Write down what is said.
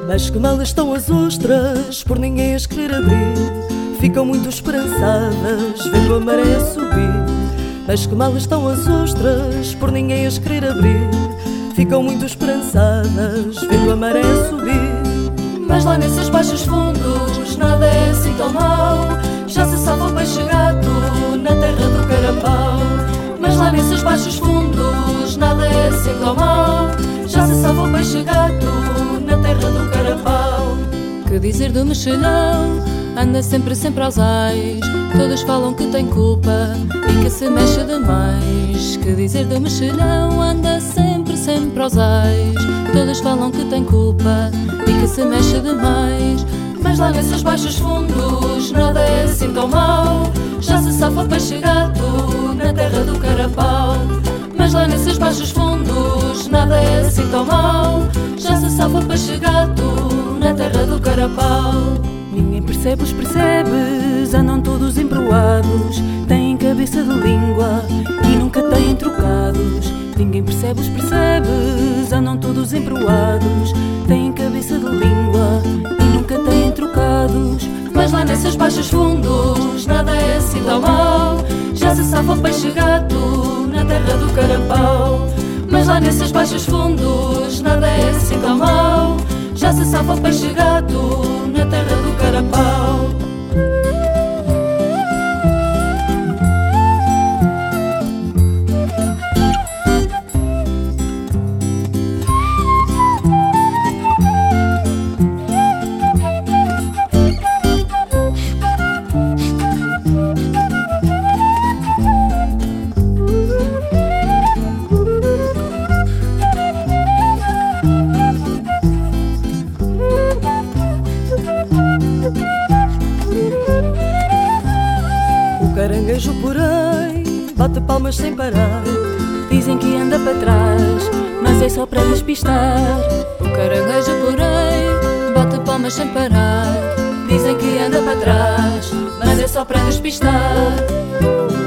Mas que mal estão as ostras, por ninguém as querer abrir. Ficam muito esperançadas, vendo a maré subir. Mas que mal estão as ostras, por ninguém as querer abrir. Ficam muito esperançadas, vendo a maré subir. Mas lá nesses baixos fundos, nada é assim tão mau. Já se salva o peixe gato na terra do carapau. Mas lá nesses baixos fundos, nada é assim tão mau. Já se salva o peixe gato na terra do carapau. Que dizer do mexilhão? Anda sempre aos ais. Todos falam que tem culpa e que se mexe demais. Que dizer do mexilhão? Anda sempre aos ais. Todos falam que tem culpa e que se mexe demais. Mas lá nesses baixos fundos, nada é assim tão mau. Já se safa o peixe gato na terra do carapau. Mas lá nesses baixos fundos, nada é assim tão mau. Já se safa o peixe gato na terra do carapau. Ninguém percebe os percebes, andam todos embroados. Têm cabeça de língua e nunca têm trocados. Ninguém percebe os percebes, andam todos embroados. Têm cabeça de língua e nunca têm trocados. Mas lá nesses baixos fundos, nada é assim tão mau. Já se safa o peixe gato na terra do carapau. Mas lá nesses baixos fundos, nada é assim tão mau. Já se safa o peixe gato na terra do carapau. O caranguejo, porém, bate palmas sem parar. Dizem que anda para trás, mas é só para despistar. O caranguejo, porém, bate palmas sem parar. Dizem que anda para trás, mas é só para despistar.